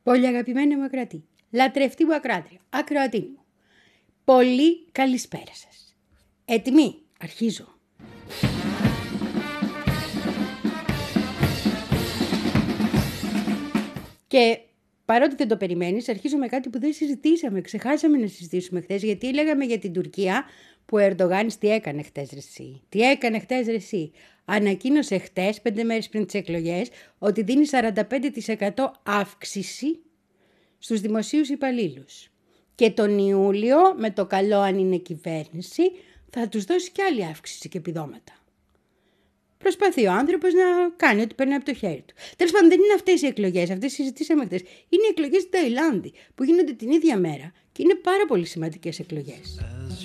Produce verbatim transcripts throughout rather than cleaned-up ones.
Πολύ αγαπημένη μου ακροατή, λατρευτή μου ακροάτρια, ακροατή μου. Πολύ καλησπέρα σας. Έτοιμοι, αρχίζω. Και παρότι δεν το περιμένεις, αρχίζω με κάτι που δεν συζητήσαμε, ξεχάσαμε να συζητήσουμε χθες, γιατί λέγαμε για την Τουρκία που ο Ερντογάνης τι έκανε χθες ρε εσύ. Τι έκανε χθες ρε εσύ. Ανακοίνωσε χθες, πέντε μέρες πριν τις εκλογές, ότι δίνει σαράντα πέντε τοις εκατό αύξηση στους δημοσίους υπαλλήλους. Και τον Ιούλιο, με το καλό αν είναι κυβέρνηση, θα τους δώσει και άλλη αύξηση και επιδόματα. Προσπαθεί ο άνθρωπος να κάνει ό,τι παίρνει από το χέρι του. Τέλος πάντων, δεν είναι αυτές οι εκλογές, αυτές συζητήσαμε χθες. Είναι οι εκλογές στην Ταϊλάνδη, που γίνονται την ίδια μέρα και είναι πάρα πολύ σημαντικές εκλογές.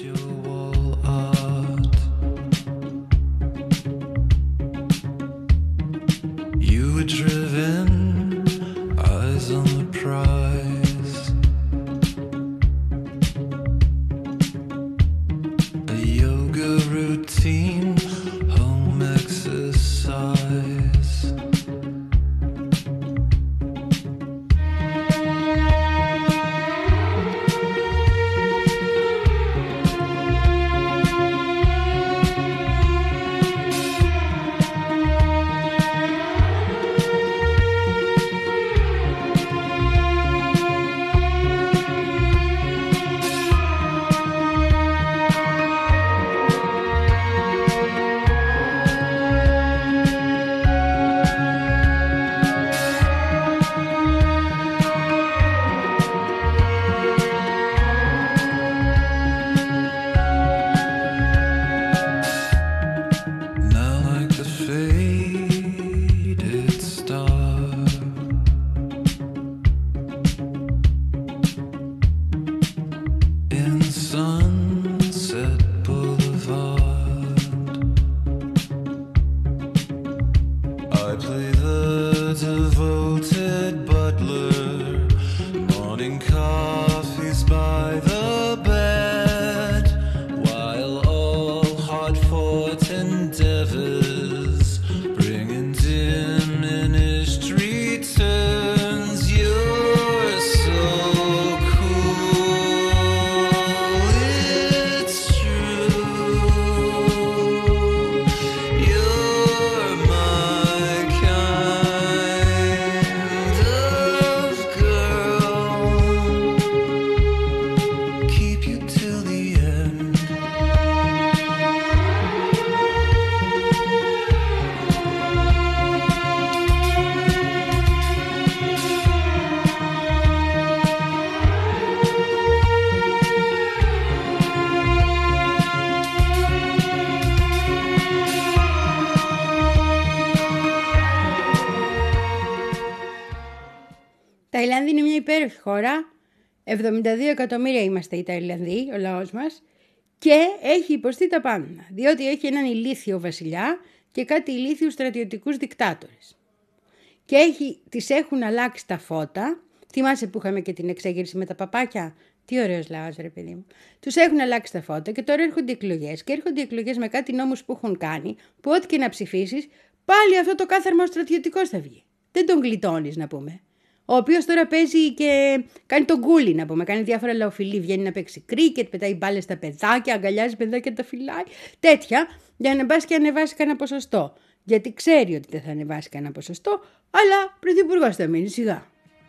Ταϊλάνδη είναι μια υπέροχη χώρα, εβδομήντα δύο εκατομμύρια είμαστε οι Ταϊλανδοί, ο λαός μας, και έχει υποστεί τα πάντα, διότι έχει έναν ηλίθιο βασιλιά και κάτι ηλίθιους στρατιωτικούς δικτάτορες. Και έχει, τις έχουν αλλάξει τα φώτα, θυμάσαι που είχαμε και την εξέγερση με τα παπάκια, τι ωραίος λαός ρε παιδί μου. Τους έχουν αλλάξει τα φώτα και τώρα έρχονται εκλογές και έρχονται εκλογές με κάτι νόμους που έχουν κάνει, που ό,τι και να ψηφίσεις, πάλι αυτό το κάθαρμα ο στρατιωτικός θα βγει. Δεν τον γλιτώνεις να πούμε. Ο οποίος τώρα παίζει και κάνει τον κούλι, να πούμε. Κάνει διάφορα λαοφιλή. Βγαίνει να παίξει κρίκετ, πετάει μπάλες στα παιδάκια, αγκαλιάζει παιδάκια, τα φυλάει. Τέτοια, για να μπας και ανεβάσει κανένα ποσοστό. Γιατί ξέρει ότι δεν θα ανεβάσει κανένα ποσοστό, αλλά πρωθυπουργός θα μείνει σιγά.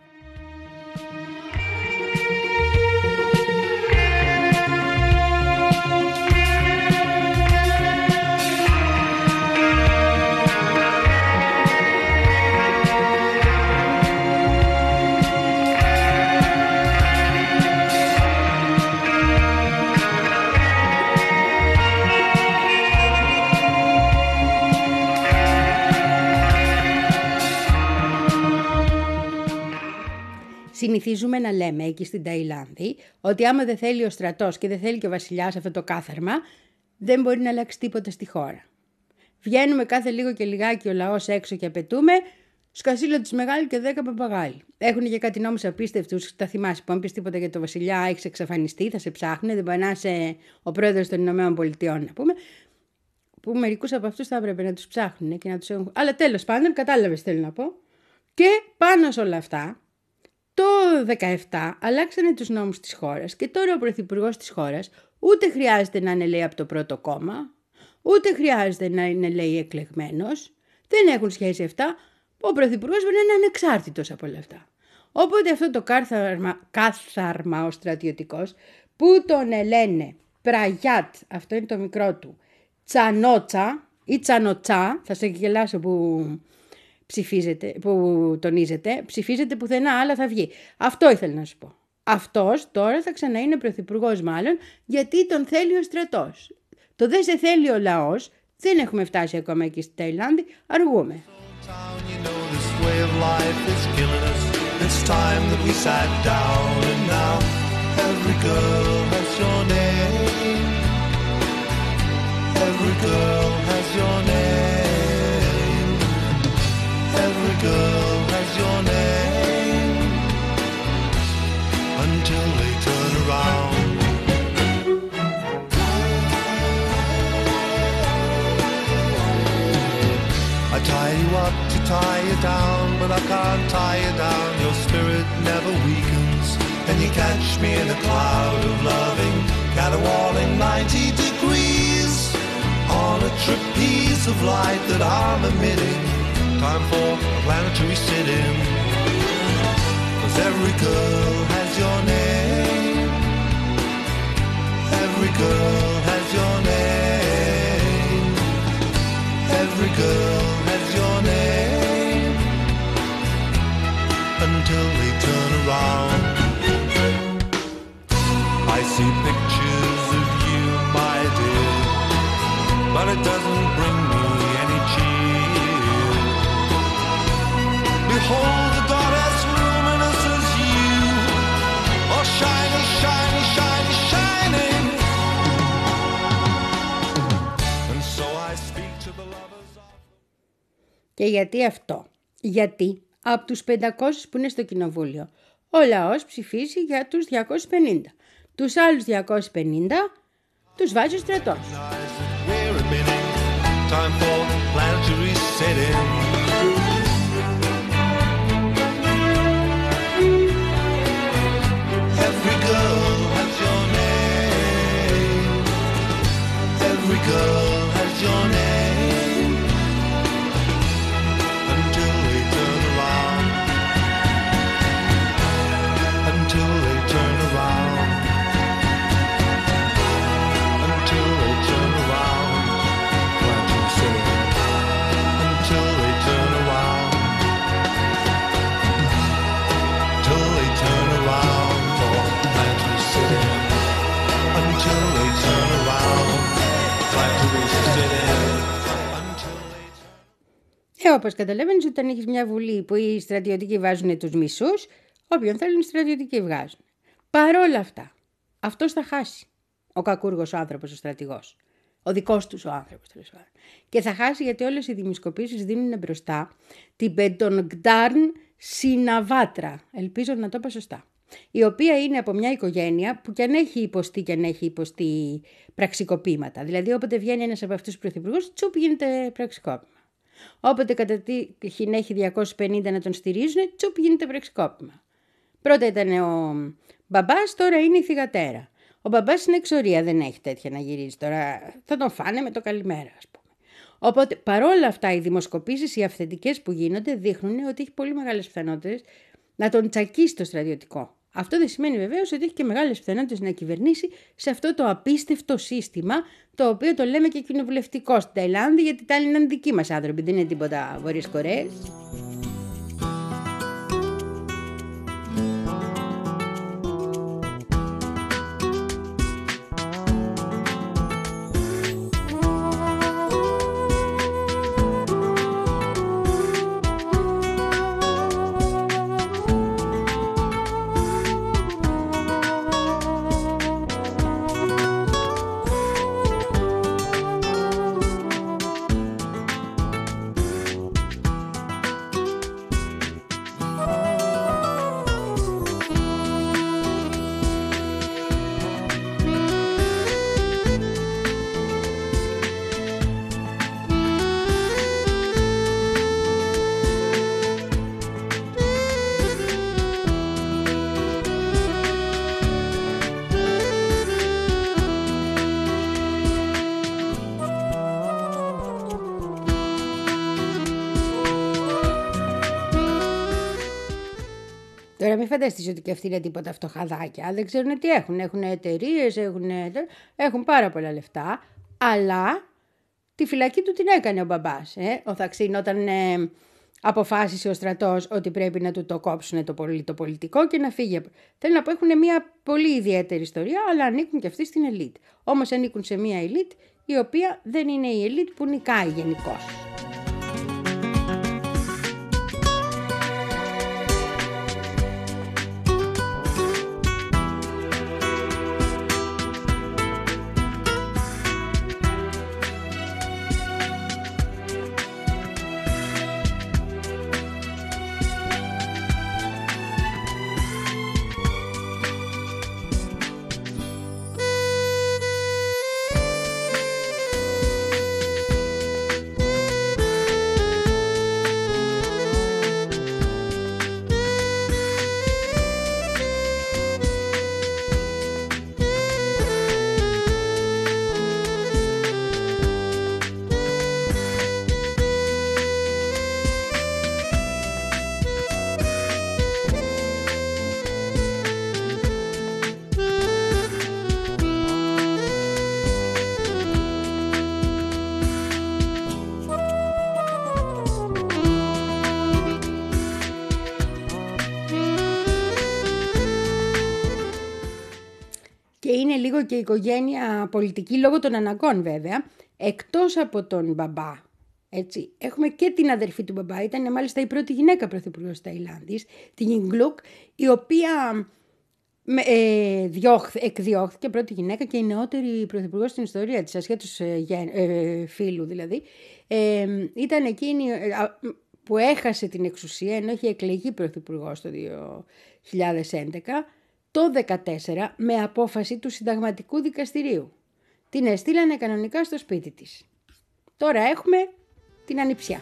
Συνηθίζουμε να λέμε εκεί στην Ταϊλάνδη ότι άμα δεν θέλει ο στρατός και δεν θέλει και ο βασιλιάς αυτό το κάθαρμα, δεν μπορεί να αλλάξει τίποτα στη χώρα. Βγαίνουμε κάθε λίγο και λιγάκι ο λαός έξω και απαιτούμε σκασίλο της μεγάλη και δέκα παπαγάλοι. Έχουν και κάτι νόμους απίστευτους, τα θυμάσαι που αν πεις τίποτα για το βασιλιά έχεις εξαφανιστεί, θα σε ψάχνουν, δεν μπορεί να είσαι ο πρόεδρος των Ηνωμένων Πολιτειών να πούμε. Που μερικούς από αυτούς θα έπρεπε να τους ψάχνουν και να τους έχουν. Αλλά τέλος πάντων, κατάλαβες τι θέλω να πω. Και πάνω σε όλα αυτά, Το δεκαεπτά αλλάξανε τους νόμους της χώρας και τώρα ο πρωθυπουργός της χώρας ούτε χρειάζεται να είναι, λέει, από το πρώτο κόμμα, ούτε χρειάζεται να είναι, λέει, εκλεγμένος. Δεν έχουν σχέση αυτά. Ο πρωθυπουργός μπορεί να είναι ανεξάρτητος από όλα αυτά. Οπότε αυτό το κάθαρμα, κάθαρμα ο στρατιωτικός που τον λένε Πραγιάτ, αυτό είναι το μικρό του, Τσανότσα ή Τσανοτσά, θα σε γελάσω που ψηφίζετε, που τονίζετε, ψηφίζετε πουθενά, αλλά θα βγει. Αυτό ήθελα να σου πω. Αυτός τώρα θα ξαναείνε πρωθυπουργός μάλλον, γιατί τον θέλει ο στρατός. Το δεν σε θέλει ο λαός, δεν έχουμε φτάσει ακόμα εκεί στη Ταϊλάνδη, αργούμε. It's time that we sat down and now every girl has your name. Every girl has your name. Every girl has your name. Until they turn around. I tie you up to tie you down, but I can't tie you down. Your spirit never weakens, and you catch me in a cloud of loving, caterwauling ninety degrees on a trapeze of light that I'm emitting. Time for a planetary sit-in, 'cause every girl has your name. Every girl has your name. Every girl has your name. Until they turn around. I see pictures of you, my dear, but it doesn't bring me any cheer. Behold the goddess luminous as you, oh shiny, shiny, shiny, shining. And so I speak to the lovers of... Και γιατί αυτό? Γιατί από τους πεντακόσιους που είναι στο κοινοβούλιο, ο λαός ψηφίζει για τους διακόσιους πενήντα. Τους άλλους διακόσιους πενήντα τους βάζει ο στρατός. Ε, όπως καταλαβαίνεις, όταν έχεις μια βουλή που οι στρατιωτικοί βάζουν τους μισούς, όποιον θέλουν οι στρατιωτικοί βγάζουν. Παρόλα αυτά, αυτός θα χάσει. Ο κακούργος ο άνθρωπος, ο στρατηγός. Ο δικός τους ο άνθρωπος, τέλος πάντων. Και θα χάσει γιατί όλες οι δημοσκοπήσεις δίνουν μπροστά την Πεντονγκντάρν Σιναβάτρα. Ελπίζω να το είπα σωστά. Η οποία είναι από μια οικογένεια που κι αν έχει υποστεί και αν έχει υποστεί πραξικοπήματα. Δηλαδή, όποτε βγαίνει ένας από αυτούς τους πρωθυπουργούς, τσουπ γίνεται πραξικόπημα. Όποτε κατατύχει έχει διακόσιους πενήντα να τον στηρίζουν, τσουπ γίνεται πραξικόπημα. Πρώτα ήταν ο μπαμπάς, τώρα είναι η θυγατέρα. Ο μπαμπάς είναι εξορία, δεν έχει τέτοια να γυρίζει τώρα. Θα τον φάνε με το καλημέρα, ας πούμε. Οπότε, παρόλα αυτά, οι δημοσκοπήσεις, οι αυθεντικές που γίνονται, δείχνουν ότι έχει πολύ μεγάλες πιθανότητες να τον τσακίσει το στρατιωτικό. Αυτό δεν σημαίνει βεβαίως ότι έχει και μεγάλες πιθανότητες να κυβερνήσει σε αυτό το απίστευτο σύστημα, το οποίο το λέμε και κοινοβουλευτικό στην Ταϊλάνδη, γιατί τα άλλοι είναι δικοί μας άνθρωποι, δεν είναι τίποτα Βόρειες Κορέες. Τώρα μην φανταστείς ότι και αυτοί είναι τίποτα φτωχαδάκια. Δεν ξέρουν τι έχουν. Έχουν εταιρείες, έχουν, έχουν πάρα πολλά λεφτά. Αλλά τη φυλακή του την έκανε ο μπαμπάς. Ε? Ο Θαξίν όταν ε, αποφάσισε ο στρατός ότι πρέπει να του το κόψουν το, πολι, το πολιτικό και να φύγει. Θέλω να πω, έχουν μια πολύ ιδιαίτερη ιστορία, αλλά ανήκουν και αυτοί στην ελίτ. Όμως ανήκουν σε μια ελίτ η οποία δεν είναι η ελίτ που νικάει γενικώς. Είναι λίγο και η οικογένεια πολιτική λόγω των αναγκών βέβαια, εκτός από τον μπαμπά. Έτσι. Έχουμε και την αδερφή του μπαμπά, ήταν μάλιστα η πρώτη γυναίκα πρωθυπουργός της Ταϊλάνδης, την Ιγκλουκ, η οποία ε, διώχ, εκδιώχθηκε, πρώτη γυναίκα και η νεότερη πρωθυπουργός στην ιστορία της, ασχέτως ε, ε, φίλου δηλαδή. Ε, ήταν εκείνη ε, που έχασε την εξουσία, ενώ είχε εκλεγεί πρωθυπουργός το δύο χιλιάδες έντεκα, το δύο χιλιάδες δεκατέσσερα με απόφαση του Συνταγματικού Δικαστηρίου. Την έστειλανε κανονικά στο σπίτι της. Τώρα έχουμε την ανιψιά.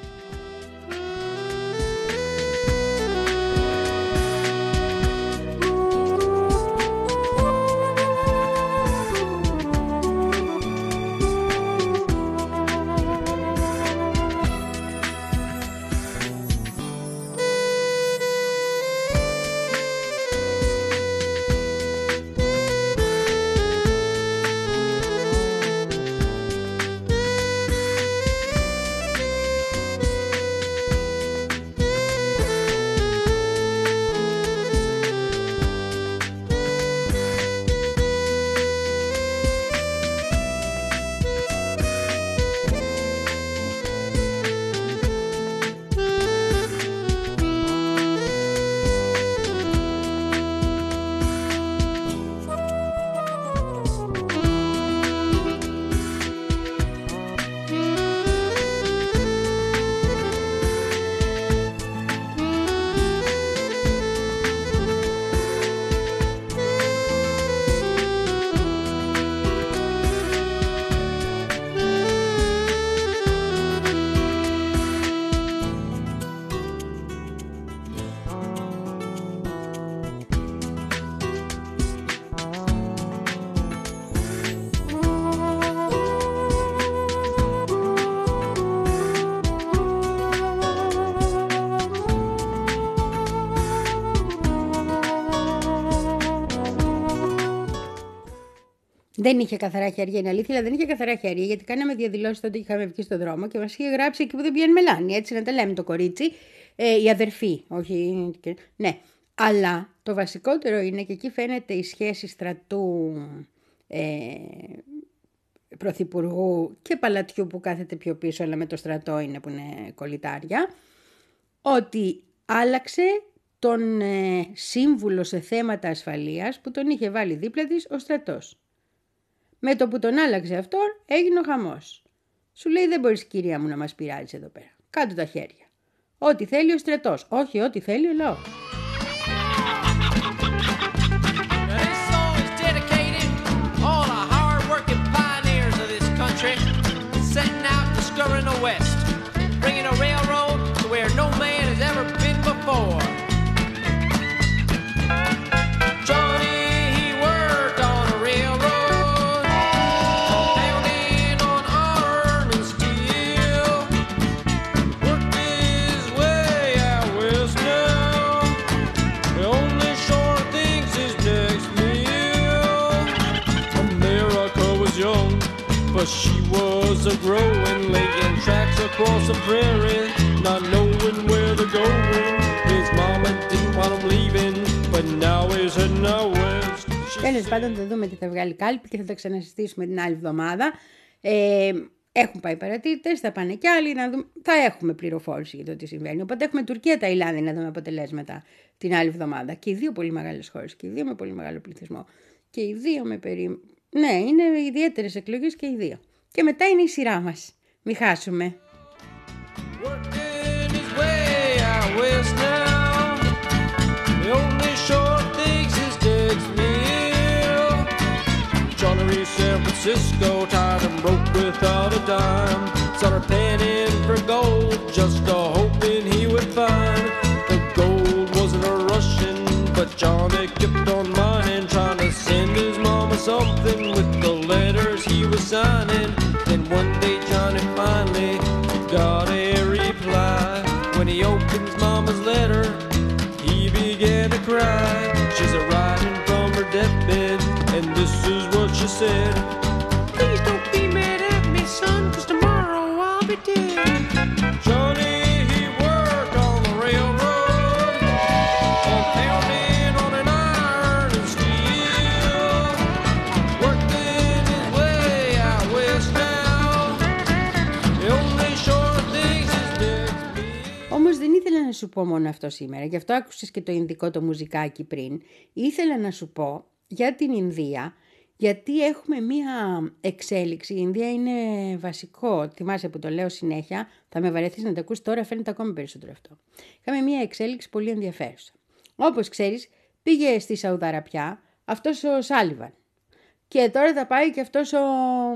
Δεν είχε καθαρά χέρια, είναι αλήθεια, αλλά δεν είχε καθαρά χέρια, γιατί κάναμε διαδηλώσεις τότε, είχαμε βγει στον δρόμο και μας είχε γράψει εκεί που δεν πηγαίνει μελάνη. Έτσι να τα λέμε το κορίτσι, ε, η αδερφή, όχι. Ναι, αλλά το βασικότερο είναι και εκεί φαίνεται η σχέση στρατού, ε, πρωθυπουργού και παλατιού που κάθεται πιο πίσω, αλλά με το στρατό είναι που είναι κολλητάρια, ότι άλλαξε τον ε, σύμβουλο σε θέματα ασφαλείας που τον είχε βάλει δίπλα της ο στρατός. Με το που τον άλλαξε αυτόν έγινε ο χαμός. Σου λέει δεν μπορείς κυρία μου να μας πειράζεις εδώ πέρα. Κάτω τα χέρια. Ό,τι θέλει ο στρατός, όχι ό,τι θέλει ο λαός. but she was a growing, laying tracks across the prairie, not knowing where they're going. His mama didn't want him leaving, but now he's heading out west. Τέλος πάντων, θα δούμε τι θα βγάλει κάλπη και θα τα ξανασυστήσουμε την άλλη εβδομάδα. Ε, έχουν πάει παρατηρητές, θα πάνε κι άλλοι, να δούμε, θα έχουμε πληροφόρηση για το τι συμβαίνει. Οπότε έχουμε Τουρκία-Ταϊλάνδη να δούμε αποτελέσματα την άλλη εβδομάδα. Και οι δύο πολύ μεγάλες χώρες, και οι δύο με πολύ μεγάλο πληθυσμό. Και οι δύο με περί... Ναι, είναι ιδιαίτερες εκλογές και οι δύο. Και μετά είναι η σειρά μας. Μην χάσουμε. San Francisco, tired and broke without a dime. Started panning for gold, just a hoping he would find. The gold wasn't a Russian, but Johnny kept on mining, trying to send his mama something with the letters he was signing. Then one day Johnny finally got a reply. When he opened his mama's letter, he began to cry. She's a riding from her deathbed, and this is what she said. Please don't be mad at me, son, 'cause tomorrow I'll be dead. Johnny, he worked on the railroad, and pounding on an iron and steel, working his way out west now. The only sure things is next meal. Όμως δεν ήθελα να σου πω μόνο αυτό σήμερα, γι' αυτό άκουσες και το ινδικό το μουζικάκι πριν. Ήθελα να σου πω για την Ινδία, γιατί έχουμε μία εξέλιξη. Η Ινδία είναι βασικό, θυμάσαι που το λέω συνέχεια, θα με βαρεθείς να το ακούσεις τώρα, φαίνεται ακόμη περισσότερο αυτό. Είχαμε μία εξέλιξη πολύ ενδιαφέρουσα. Όπως ξέρεις, πήγε στη Σαουδαραπιά αυτός ο Σάλιβαν και τώρα θα πάει και αυτός ο,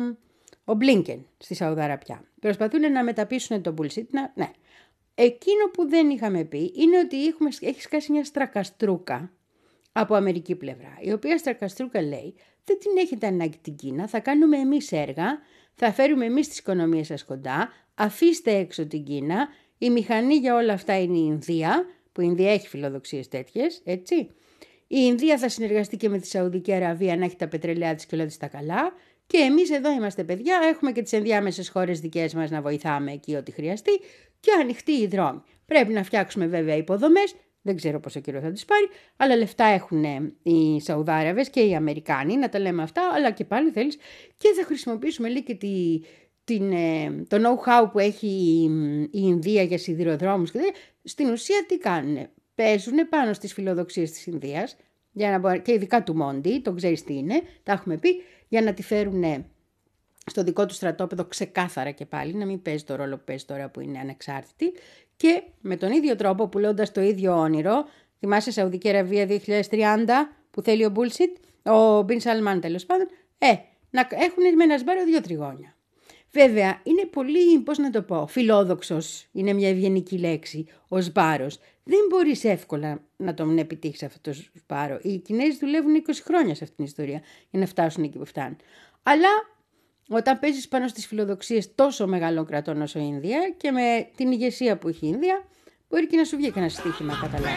ο Μπλίνκεν στη Σαουδαραπιά. Προσπαθούν να μεταπίσουν το bullshit, να, ναι. Εκείνο που δεν είχαμε πει είναι ότι έχουμε, έχει σκάσει μια στρακαστρούκα από αμερική πλευρά, η οποία στρακαστρούκα λέει δεν την έχετε ανάγκη την Κίνα, θα κάνουμε εμείς έργα, θα φέρουμε εμείς τις οικονομίες σας κοντά, αφήστε έξω την Κίνα, η μηχανή για όλα αυτά είναι η Ινδία, που η Ινδία έχει φιλοδοξίες τέτοιες, έτσι. Η Ινδία θα συνεργαστεί και με τη Σαουδική Αραβία να έχει τα πετρελαία της και όλα της τα καλά και εμείς εδώ είμαστε παιδιά, έχουμε και τις ενδιάμεσες χώρες δικές μας να βοηθάμε εκεί ό,τι χρειαστεί και ανοιχτοί οι δρόμοι. Πρέπει να φτιάξουμε βέβαια υποδομές. Δεν ξέρω πόσο καιρό θα τις πάρει, αλλά λεφτά έχουν οι Σαουδάραβες και οι Αμερικάνοι, να τα λέμε αυτά, αλλά και πάλι θέλεις. Και θα χρησιμοποιήσουμε λίγο και τη, την, το know-how που έχει η Ινδία για σιδηροδρόμους. Και στην ουσία τι κάνουν, παίζουν πάνω στις φιλοδοξίες της Ινδίας, για να μπορεί, και ειδικά του Μόντι, τον ξέρεις τι είναι, τα έχουμε πει, για να τη φέρουν στο δικό του στρατόπεδο ξεκάθαρα και πάλι, να μην παίζει το ρόλο που παίζει τώρα που είναι ανεξάρτητη. Και με τον ίδιο τρόπο, πουλώντας το ίδιο όνειρο, θυμάσαι Σαουδική Αραβία δύο χιλιάδες τριάντα που θέλει ο bullshit, ο Μπιν Σαλμάν τέλος πάντων, ε, να έχουν με ένα σμπάρο δύο τριγώνια. Βέβαια, είναι πολύ, πώς να το πω, φιλόδοξος, είναι μια ευγενική λέξη, ο σμπάρος. Δεν μπορείς εύκολα να τον επιτύχεις αυτό το σμπάρο. Οι Κινέζοι δουλεύουν είκοσι χρόνια σε αυτήν την ιστορία για να φτάσουν εκεί που φτάνουν. Αλλά όταν παίζεις πάνω στις φιλοδοξίες τόσο μεγάλων κρατών όσο η Ινδία και με την ηγεσία που έχει η Ινδία, μπορεί και να σου βγει και ένα στοίχημα, καταλάβει.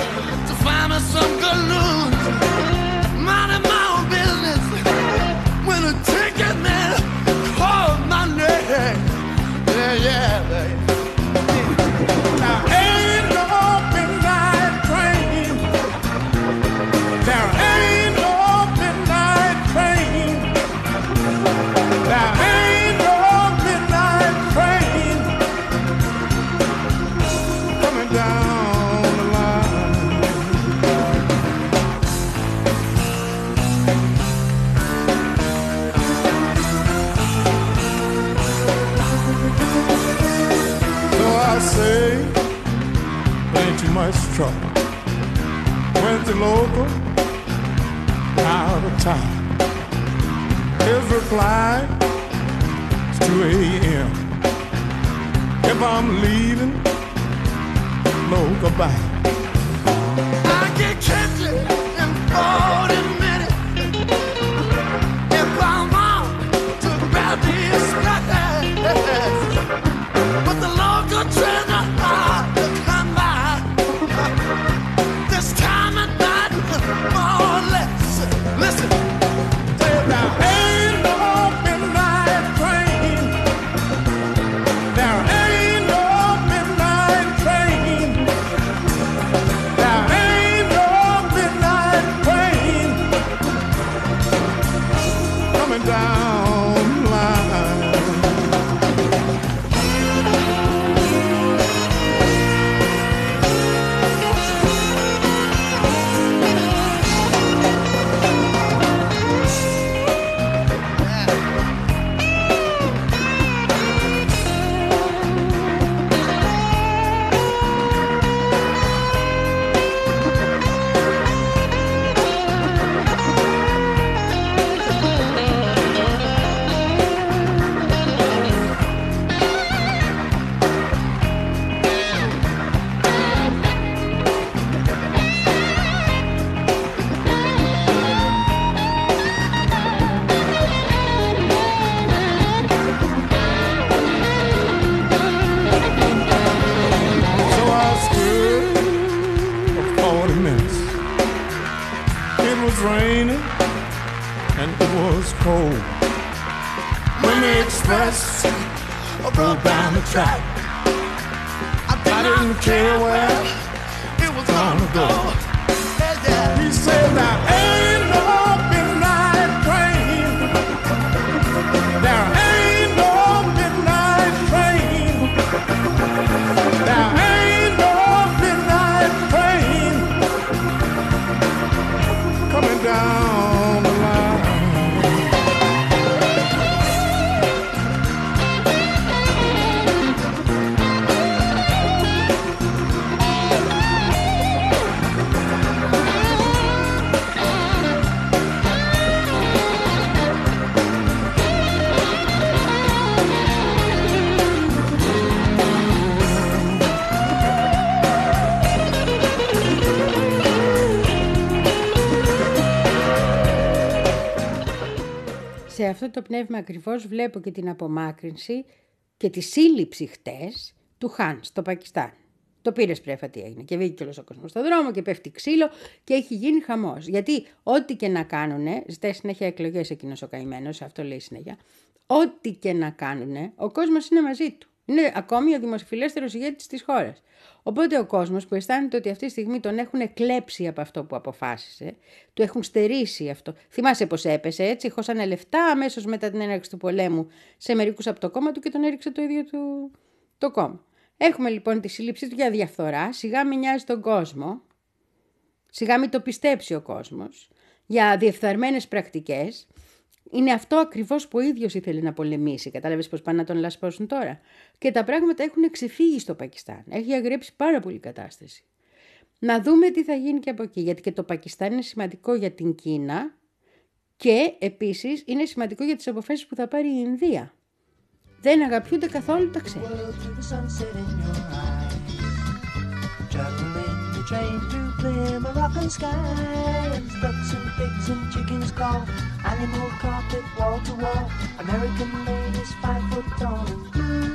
Much trouble. Went to local, out of town. His reply is two a.m. If I'm leaving, no goodbye. I get catchy in forty minutes. If I'm on to grab these scratches, but the local train I Listen, ain't no midnight down the line. Σε αυτό το πνεύμα ακριβώς βλέπω και την απομάκρυνση και τη σύλληψη χτες του Χαν στο Πακιστάν. Το πήρες πρέφα τι έγινε και βγήκε όλος ο κόσμος στον δρόμο και πέφτει ξύλο και έχει γίνει χαμός. Γιατί ό,τι και να κάνουνε, ζητάει συνέχεια εκλογές εκείνος ο καημένος, αυτό λέει συνέχεια, ό,τι και να κάνουνε, ο κόσμος είναι μαζί του. Είναι ακόμη ο δημοσιοφιλέστερος ηγέτης της χώρας. Οπότε ο κόσμος που αισθάνεται ότι αυτή τη στιγμή τον έχουν κλέψει από αυτό που αποφάσισε, του έχουν στερήσει αυτό. Θυμάσαι πως έπεσε έτσι, χώσανε λεφτά αμέσως μετά την έναρξη του πολέμου σε μερικούς από το κόμμα του και τον έριξε το ίδιο του το κόμμα. Έχουμε λοιπόν τη σύλληψή του για διαφθορά, σιγά μην νοιάζει τον κόσμο, σιγά μην το πιστέψει ο κόσμος, για διεφθαρμένες πρακτικές. Είναι αυτό ακριβώς που ο ίδιος ήθελε να πολεμήσει. Κατάλαβες πως πάνε να τον λασπώσουν τώρα. Και τα πράγματα έχουν ξεφύγει στο Πακιστάν. Έχει αγρέψει πάρα πολύ η κατάσταση. Να δούμε τι θα γίνει και από εκεί. Γιατί και το Πακιστάν είναι σημαντικό για την Κίνα και επίσης είναι σημαντικό για τις αποφάσεις που θα πάρει η Ινδία. Δεν αγαπιούνται καθόλου τα ξένα. Train through clear Moroccan skies, ducks and pigs and chickens call, animal carpet wall to wall, American ladies five foot tall and blue,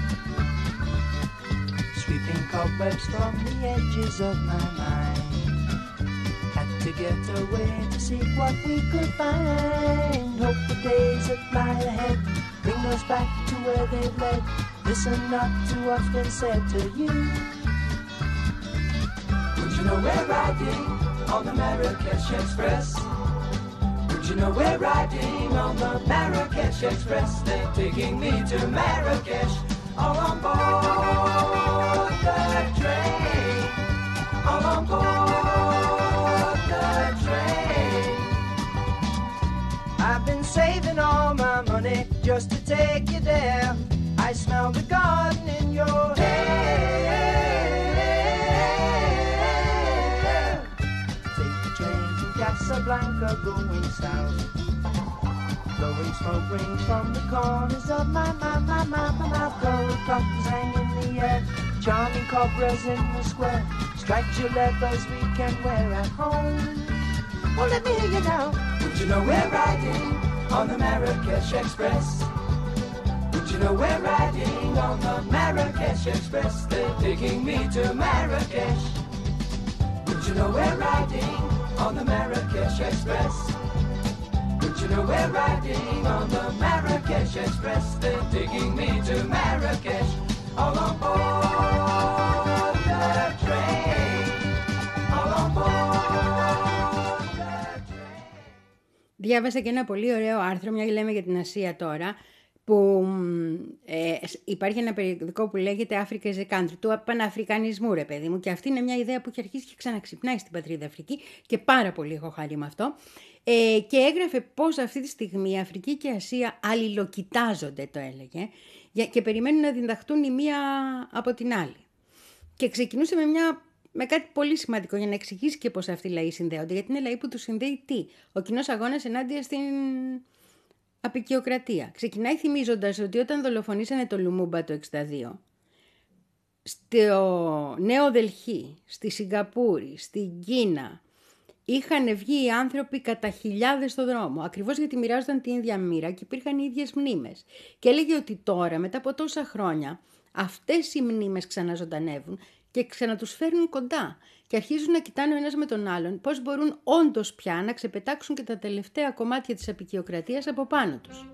sweeping cobwebs from the edges of my mind. Had to get away to see what we could find. Hope the days that lie ahead bring us back to where they've led. Listen not to what's been said to you. Would you know we're riding on the Marrakesh Express? Would you know we're riding on the Marrakesh Express? They're taking me to Marrakesh, all on board the train, all on board the train. I've been saving all my money just to take you there. I smell the garden in your hair. Casablanca going south, blowing smoke rings from the corners of my, my, my, my, my mouth. Gold buttons hang in the air, charming cobras in the square, striped Gillettes we can wear at home. Well, let me hear you now. Would you know we're riding on the Marrakesh Express? Would you know we're riding on the Marrakesh Express? They're taking me to Marrakesh. Would you know we're riding on the Marrakesh Express? Would you know we're riding on the Marrakesh Express? They're taking me to Marrakesh, all on board the train, all on board the train. Διάβασα και ένα πολύ ωραίο άρθρο, μια λέμε για την Ασία τώρα, που ε, υπάρχει ένα περιοδικό που λέγεται Africa is a country, του παναφρικανισμού, ρε παιδί μου, και αυτή είναι μια ιδέα που έχει αρχίσει και ξαναξυπνάει στην πατρίδα Αφρική και πάρα πολύ έχω χάρη με αυτό. Ε, και έγραφε πως αυτή τη στιγμή η Αφρική και η Ασία αλληλοκοιτάζονται, το έλεγε, και περιμένουν να διδαχτούν η μία από την άλλη. Και ξεκινούσε με, μια, με κάτι πολύ σημαντικό για να εξηγήσει και πως αυτοί οι λαοί συνδέονται, γιατί είναι λαοί που τους συνδέει τι, ο κοινός αγώνας ενάντια στην απικιοκρατία. Ξεκινάει θυμίζοντας ότι όταν δολοφονήσανε το Λουμούμπα το εξήντα δύο, στο Νέο Δελχή, στη Σιγκαπούρη, στην Κίνα, είχαν βγει οι άνθρωποι κατά χιλιάδες στο δρόμο, ακριβώς γιατί μοιράζονταν την ίδια μοίρα και υπήρχαν οι ίδιες μνήμες. Και έλεγε ότι τώρα, μετά από τόσα χρόνια, αυτές οι μνήμες ξαναζωντανεύουν και ξανατούς φέρνουν κοντά και αρχίζουν να κοιτάνε ο ένας με τον άλλον πώς μπορούν όντως πια να ξεπετάξουν και τα τελευταία κομμάτια της απικιοκρατίας από πάνω τους.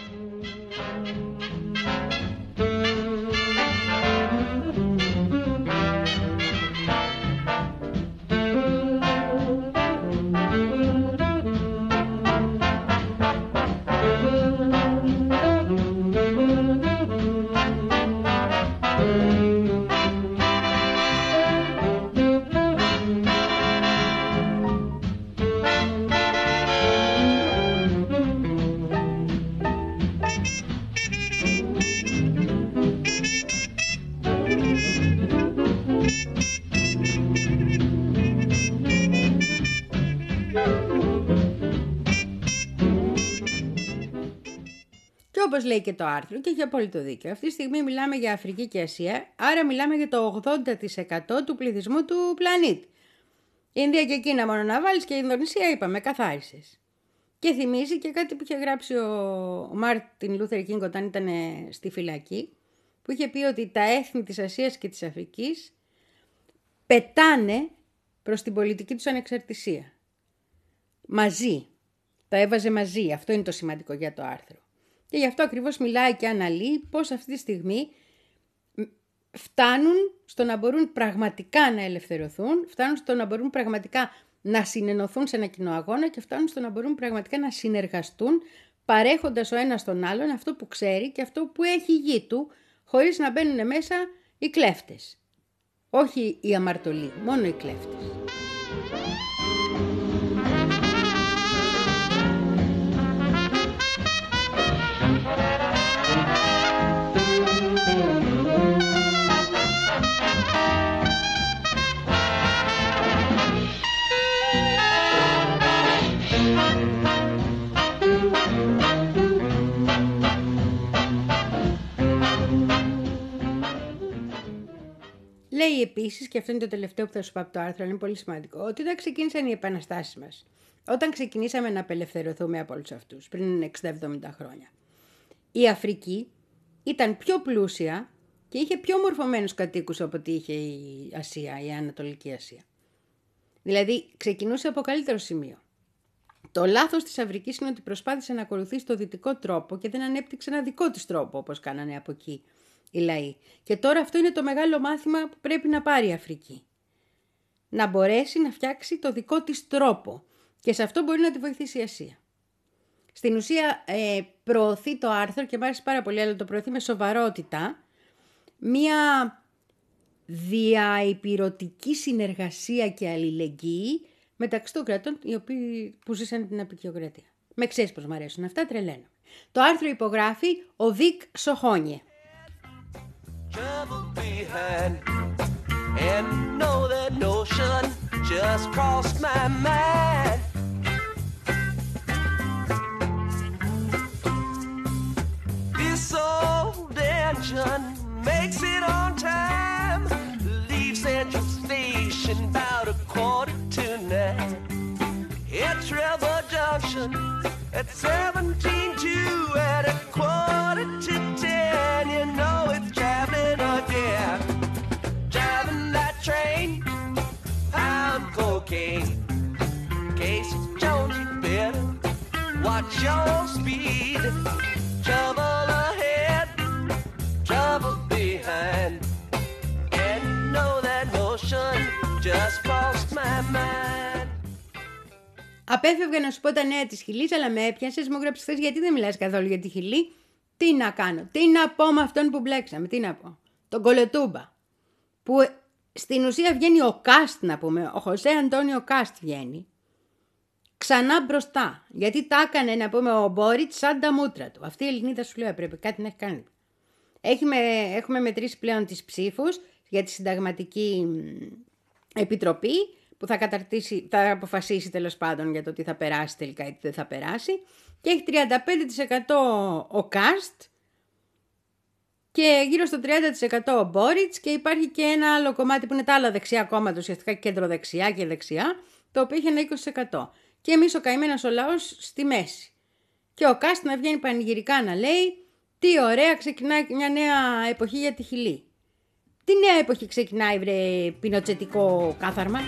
Όπως λέει και το άρθρο, και έχει απόλυτο δίκιο. Αυτή τη στιγμή μιλάμε για Αφρική και Ασία, άρα μιλάμε για το ογδόντα τοις εκατό του πληθυσμού του πλανήτη. Ινδία και Κίνα μόνο να βάλεις, και η Ινδονησία είπαμε, καθάρισες. Και θυμίζει και κάτι που είχε γράψει ο Μάρτιν Λούθερ Κίνγκ όταν ήταν στη φυλακή, που είχε πει ότι τα έθνη της Ασίας και της Αφρικής πετάνε προς την πολιτική τους ανεξαρτησία. Μαζί. Τα έβαζε μαζί. Αυτό είναι το σημαντικό για το άρθρο. Και γι' αυτό ακριβώς μιλάει και αναλύει πώς αυτή τη στιγμή φτάνουν στο να μπορούν πραγματικά να ελευθερωθούν, φτάνουν στο να μπορούν πραγματικά να συνενωθούν σε ένα κοινό αγώνα και φτάνουν στο να μπορούν πραγματικά να συνεργαστούν, παρέχοντας ο ένας τον άλλον αυτό που ξέρει και αυτό που έχει η γη του, χωρίς να μπαίνουν μέσα οι κλέφτες. Όχι οι αμαρτωλοί, μόνο οι κλέφτες. Λέει επίσης, και αυτό είναι το τελευταίο που θα σου πω από το άρθρο, είναι πολύ σημαντικό, ότι όταν ξεκίνησαν οι επαναστάσεις μας, όταν ξεκινήσαμε να απελευθερωθούμε από όλους αυτούς, πριν εξήντα εβδομήντα χρόνια, η Αφρική ήταν πιο πλούσια και είχε πιο μορφωμένους κατοίκους από ό,τι είχε η Ασία, η Ανατολική Ασία. Δηλαδή, ξεκινούσε από καλύτερο σημείο. Το λάθος της Αφρικής είναι ότι προσπάθησε να ακολουθήσει το δυτικό τρόπο και δεν ανέπτυξε ένα δικό της τρόπο, όπως κάνανε από εκεί οι λαοί. Και τώρα αυτό είναι το μεγάλο μάθημα που πρέπει να πάρει η Αφρική. Να μπορέσει να φτιάξει το δικό της τρόπο. Και σε αυτό μπορεί να τη βοηθήσει η Ασία. Στην ουσία ε, προωθεί το άρθρο, και μου άρεσε πάρα πολύ, αλλά το προωθεί με σοβαρότητα, μία διαϋπειρωτική συνεργασία και αλληλεγγύη μεταξύ των κρατών οι οποίοι που ζήσαν την απικιοκρατία. Με ξέρεις πως μου αρέσουν αυτά, τρελαίνω. Το άρθρο υπογράφει ο Δίκ Σοχόνιε. Travel behind and know that notion just crossed my mind. This old engine makes it on time. Leaves Central Station about a quarter to nine. At Trevor Junction at seventeen two at a quarter to ten. You know it's traveling again. Driving that train, pound cocaine. Casey Jones, you better watch your speed. Trouble ahead, trouble behind. And you know that notion just crossed my mind. Απέφευγα να σου πω τα νέα της Χιλής, αλλά με έπιασες, μου έγραψες χθες γιατί δεν μιλάς καθόλου για τη Χιλή. Τι να κάνω, τι να πω με αυτόν που μπλέξαμε, τι να πω. Τον Κολοτούμπα, που στην ουσία βγαίνει ο Κάστ, να πούμε, ο Χωσέ Αντώνιο Κάστ βγαίνει. Ξανά μπροστά, γιατί τα έκανε, να πούμε, ο Μπόριτς σαν τα μούτρα του. Αυτή η Ελληνίδα σου λέω πρέπει, κάτι να έχει κάνει. Έχουμε, έχουμε μετρήσει πλέον τις ψήφους για τη συνταγματική επιτροπή που θα, καταρτήσει, θα αποφασίσει τέλος πάντων για το τι θα περάσει τελικά ή τι δεν θα περάσει. Και έχει τριάντα πέντε τοις εκατό ο Κάστ και γύρω στο τριάντα τοις εκατό ο Μπόριτς, και υπάρχει και ένα άλλο κομμάτι που είναι τα άλλα δεξιά κόμματα, ουσιαστικά κεντροδεξιά και δεξιά, το οποίο έχει ένα είκοσι τοις εκατό. Και εμείς ο καημένος ο λαός στη μέση. Και ο Κάστ να βγαίνει πανηγυρικά να λέει τι ωραία, ξεκινάει μια νέα εποχή για τη Χιλή. Τι νέα εποχή ξεκινάει, βρε πινοτσετικό κάθαρμα?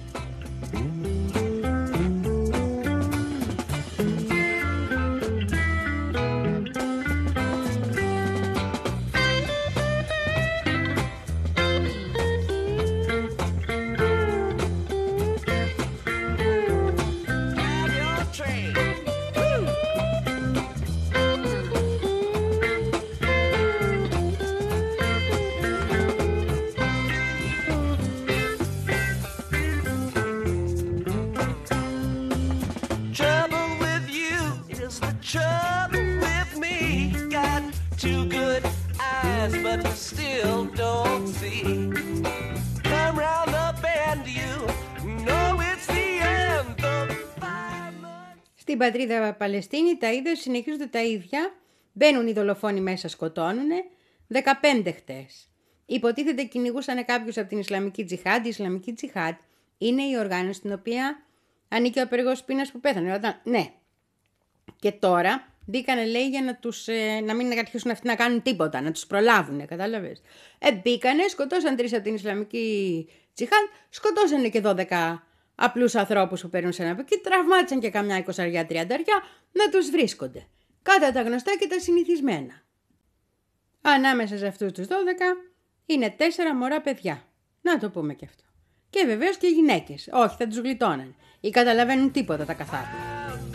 Στην πατρίδα Παλαιστίνη τα ίδια συνεχίζονται τα ίδια. Μπαίνουν οι δολοφόνοι μέσα, σκοτώνουνε. δεκαπέντε χτες. Υποτίθεται κυνηγούσαν κάποιους από την Ισλαμική Τζιχάντ. Η Ισλαμική Τζιχάντ είναι η οργάνωση στην οποία ανήκει ο απεργός πείνας που πέθανε. Όταν... Ναι. Και τώρα μπήκανε, λέει, για να, τους, ε, να μην αρχίσουν αυτοί να κάνουν τίποτα, να τους προλάβουν, κατάλαβες. Ε, μπήκανε, σκοτώσαν τρεις από την Ισλαμική Τζιχάντ, σκοτώσανε και δώδεκα απλούς ανθρώπους που περνούσαν από εκεί, τραυμάτισαν και καμιά εικοσαριά τριανταριά, να τους βρίσκονται. Κάτα τα γνωστά και τα συνηθισμένα. Ανάμεσα σε αυτούς τους δώδεκα είναι τέσσερα μωρά παιδιά. Να το πούμε και αυτό. Και βεβαίως και γυναίκες. Όχι, θα τους γλιτώναν. Ή καταλαβαίνουν τίποτα τα καθάρια.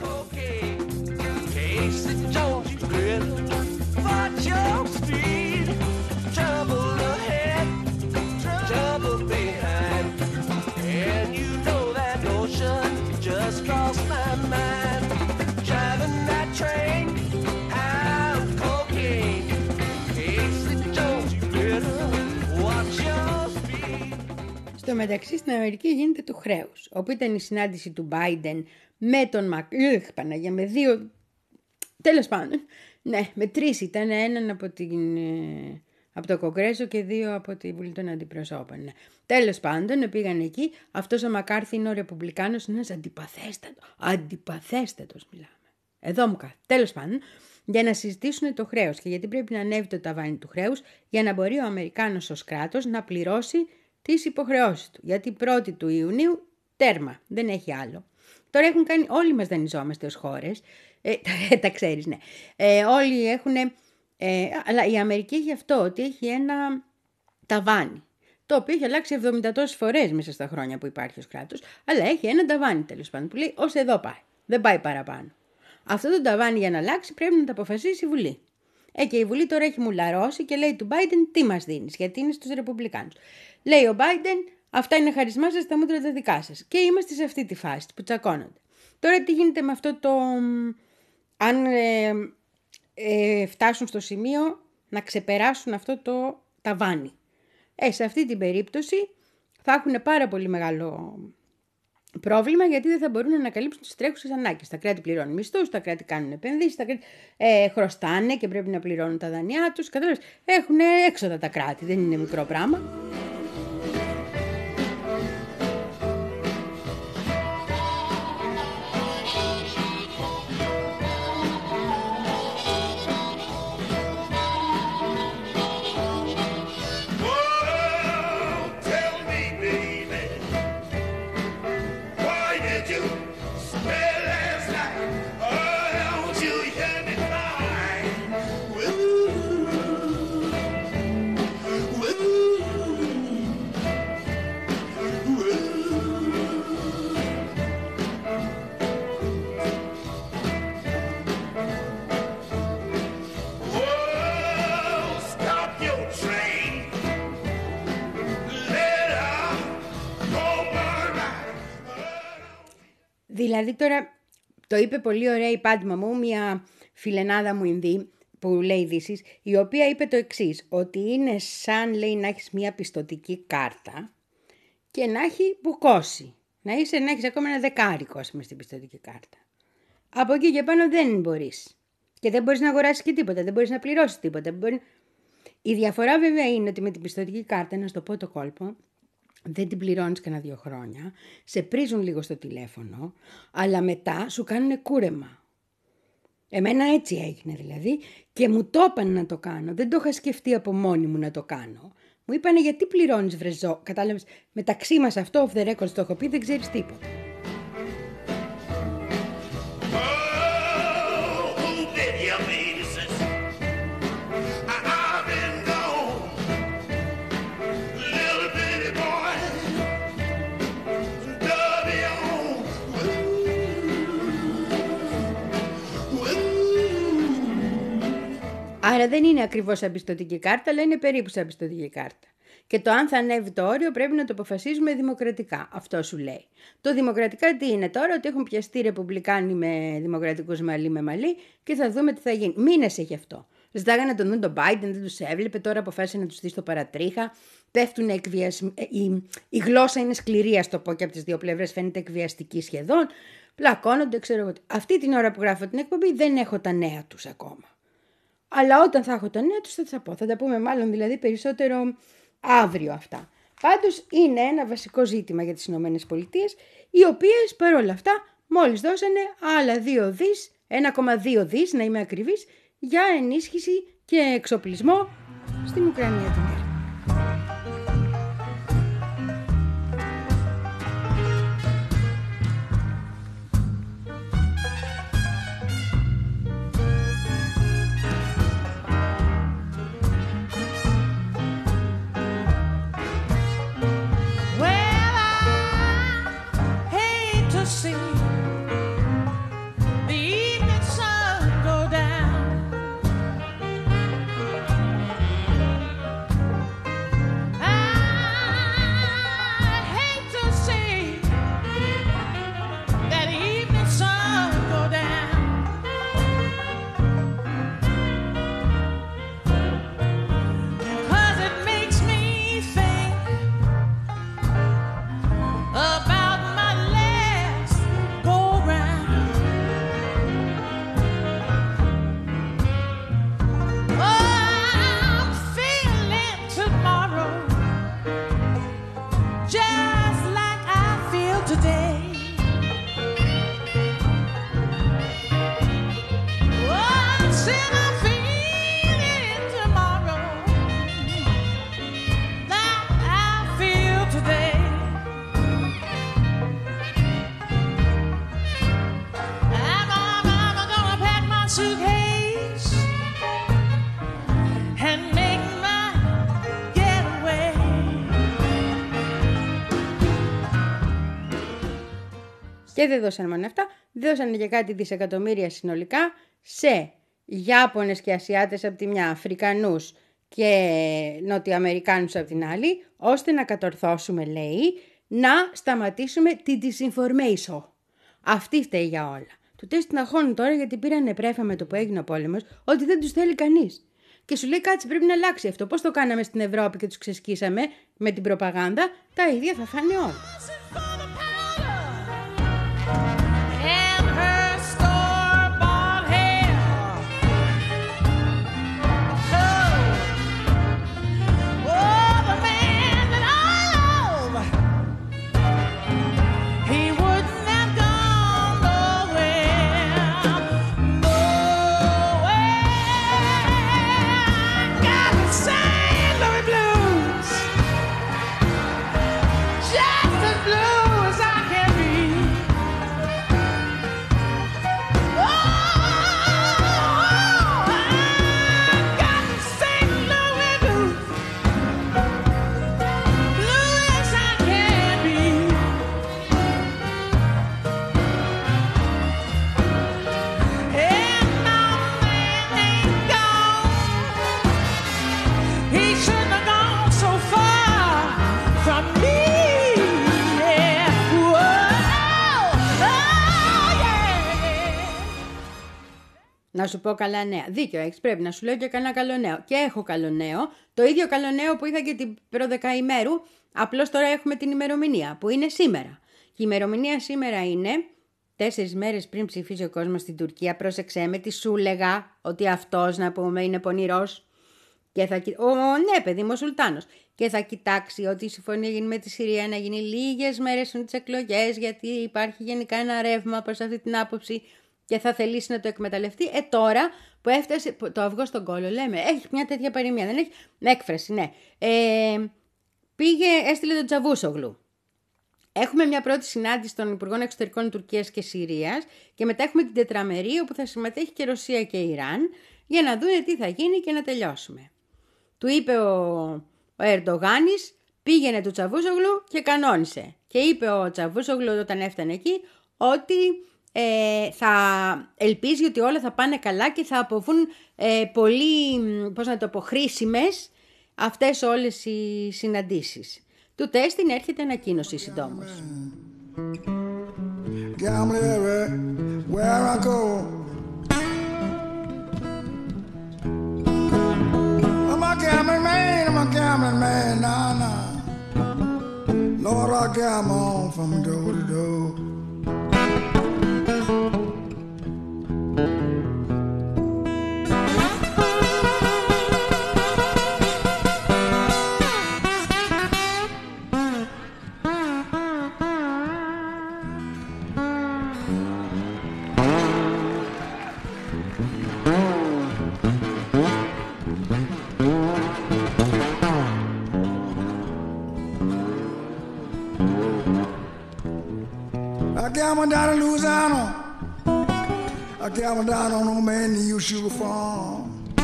Στο μεταξύ στην Αμερική γίνεται του χρέους, όπου ήταν η συνάντηση του Biden με τον Μακρύχ, Παναγία, με δύο, τέλος πάντων, ναι, με τρεις ήταν, έναν από, την, από το Κογκρέσο και δύο από τη Βουλή των Αντιπροσώπων. Ναι. Τέλος πάντων, πήγαν εκεί, αυτός ο Μακάρθι είναι ο Ρεπουμπλικάνος, ένας αντιπαθέστατος, αντιπαθέστατος μιλάμε. Εδώ μου κάθεται, τέλος πάντων, για να συζητήσουν το χρέος και γιατί πρέπει να ανέβει το ταβάνι του χρέους για να μπορεί ο Αμερικάνος ως κράτος να πληρώσει τις υποχρεώσεις του. Γιατί πρώτη του Ιουνίου τέρμα, δεν έχει άλλο. Τώρα έχουν κάνει, όλοι μας δανειζόμαστε ως χώρες, ε, τα, τα ξέρεις, ναι. Ε, όλοι έχουν, ε, αλλά η Αμερική έχει αυτό, ότι έχει ένα ταβάνι, το οποίο έχει αλλάξει εβδομήντα τόσες φορές μέσα στα χρόνια που υπάρχει ως κράτος, αλλά έχει ένα ταβάνι τέλος πάντων που λέει ως εδώ πάει, δεν πάει παραπάνω. Αυτό το ταβάνι για να αλλάξει πρέπει να το αποφασίσει η Βουλή. Ε, και η Βουλή τώρα έχει μουλαρώσει και λέει του Biden τι μας δίνεις, γιατί είναι στους Ρεπουμπλικάνους. Λέει ο Biden, αυτά είναι χαρισμά σας, τα μούτρα τα δικά σας. Και είμαστε σε αυτή τη φάση που τσακώνονται. Τώρα τι γίνεται με αυτό το... Αν ε, ε, φτάσουν στο σημείο να ξεπεράσουν αυτό το ταβάνι. Ε, σε αυτή την περίπτωση θα έχουν πάρα πολύ μεγάλο πρόβλημα, γιατί δεν θα μπορούν να ανακαλύψουν τις τρέχουσες ανάγκες. Τα κράτη πληρώνουν μισθούς, τα κράτη κάνουν επενδύσεις, τα κράτη ε, χρωστάνε και πρέπει να πληρώνουν τα δανειά τους. Κατάλαβες, έχουν έξοδα τα κράτη, δεν είναι μικρό πράγμα. Δηλαδή τώρα το είπε πολύ ωραία η Πάντμα μου, μια φιλενάδα μου Ινδή που λέει ειδήσεις, η οποία είπε το εξής, ότι είναι σαν, λέει, να έχεις μια πιστωτική κάρτα και να έχει μπουκώσει. Να, είσαι, να έχεις ακόμα ένα δεκάρικο, ας πούμε, στην πιστωτική κάρτα. Από εκεί και πάνω δεν μπορείς. Και δεν μπορείς να αγοράσεις και τίποτα, δεν μπορείς να πληρώσεις τίποτα. Μπορεί... Η διαφορά βέβαια είναι ότι με την πιστωτική κάρτα, να σου το πω το κόλπο, δεν την πληρώνεις κανένα δύο χρόνια, σε πρίζουν λίγο στο τηλέφωνο, αλλά μετά σου κάνουν κούρεμα. Εμένα έτσι έγινε δηλαδή και μου το είπαν να το κάνω. Δεν το είχα σκεφτεί από μόνη μου να το κάνω. Μου είπανε γιατί πληρώνεις βρεζό. Κατάλαβες, μεταξύ μας αυτό off the record το έχω πει, δεν ξέρεις τίποτα. Άρα δεν είναι ακριβώς σαν πιστωτική κάρτα, αλλά είναι περίπου σαν πιστωτική κάρτα. Και το αν θα ανέβει το όριο πρέπει να το αποφασίζουμε δημοκρατικά. Αυτό σου λέει. Το δημοκρατικά τι είναι τώρα, ότι έχουν πιαστεί ρεπουμπλικάνοι με δημοκρατικούς μαλλί με μαλλί και θα δούμε τι θα γίνει. Μήνες έχει αυτό. Ζητάγανε να τον δουν τον Biden, δεν τους έβλεπε, τώρα αποφάσισε να τους δει στο παρατρίχα. Πέφτουν εκβιασμοί. Η, η γλώσσα είναι σκληρή, ας το πω, και από τις δύο πλευρές φαίνεται εκβιαστική σχεδόν. Πλακώνονται, ξέρω εγώ. Αυτή την ώρα που γράφω την εκπομπή δεν έχω τα νέα τους ακόμα. Αλλά όταν θα έχω τα νέα τους θα τα πω. Θα τα πούμε μάλλον δηλαδή περισσότερο αύριο αυτά. Πάντως είναι ένα βασικό ζήτημα για τις Ηνωμένες Πολιτείες, οι οποίες παρόλα αυτά μόλις δώσανε άλλα δύο δις, ένα κόμμα δύο δις να είμαι ακριβής, για ενίσχυση και εξοπλισμό στην Ουκρανία την έρευνα. Και δεν δώσανε μόνο αυτά, δώσανε και κάτι δισεκατομμύρια συνολικά σε Ιάπωνες και Ασιάτες από τη μια, Αφρικανούς και Νοτιοαμερικάνους από την άλλη, ώστε να κατορθώσουμε, λέει, να σταματήσουμε την disinformation. Αυτή φταίει για όλα. Του τεστ να χώνουν τώρα γιατί πήρανε πρέφα με το που έγινε ο πόλεμος, ότι δεν τους θέλει κανείς. Και σου λέει κάτσε πρέπει να αλλάξει αυτό. Πώς το κάναμε στην Ευρώπη και τους ξεσκίσαμε με την προπαγάνδα, τα ίδια θα φάνε όλα. Just as blue Να σου πω καλά νέα. Δίκιο έχεις, πρέπει να σου λέω και κανένα καλό νέο. Και έχω καλό νέο. Το ίδιο καλό νέο που είχα και την προδεκαημέρου, απλώς τώρα έχουμε την ημερομηνία που είναι σήμερα. Και η ημερομηνία σήμερα είναι τέσσερις μέρες πριν ψηφίσει ο κόσμος στην Τουρκία. Πρόσεξέ με, τι σου λέγα ότι αυτός να πούμε είναι πονηρός. Και θα, ο, ναι, παιδί μου, ο Σουλτάνος. Και θα κοιτάξει ότι η συμφωνία γίνει με τη Συρία να γίνει λίγες μέρες πριν τις εκλογές, γιατί υπάρχει γενικά ένα ρεύμα προς αυτή την άποψη και θα θελήσει να το εκμεταλλευτεί. Ε, τώρα που έφτασε το αυγό στον κόλο, λέμε, έχει μια τέτοια παροιμία, δεν έχει έκφραση, ναι. Ε, πήγε, έστειλε τον Τσαβούσογλου. Έχουμε μια πρώτη συνάντηση των Υπουργών Εξωτερικών Τουρκίας και Συρίας και μετά έχουμε την τετραμερή όπου θα συμμετέχει και Ρωσία και Ιράν για να δουν τι θα γίνει και να τελειώσουμε. Του είπε ο, ο Ερντογάνης, πήγαινε του Τσαβούσογλου και κανόνισε. Και είπε ο Τσαβούσογλου όταν έφτανε εκεί ότι ε, θα ελπίζει ότι όλα θα πάνε καλά και θα αποβούν ε, πολύ, πώς να το πω, χρήσιμες αυτές όλες οι συναντήσεις. Του τέστην έρχεται ανακοίνωση συντόμως. Gambling man, I'm a gambling man, nah, nah. Lord, I gamble on from door to door. I gambled down in Louisiana. I gambled down on old man Neil Sugar Farm.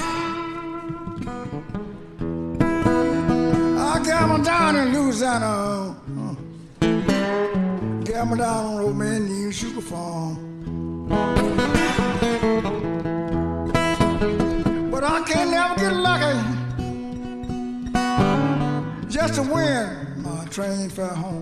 I gambled down in Louisiana. Gambled down on old man Neil Sugar Farm. But I can't never get lucky just to win my train fare home.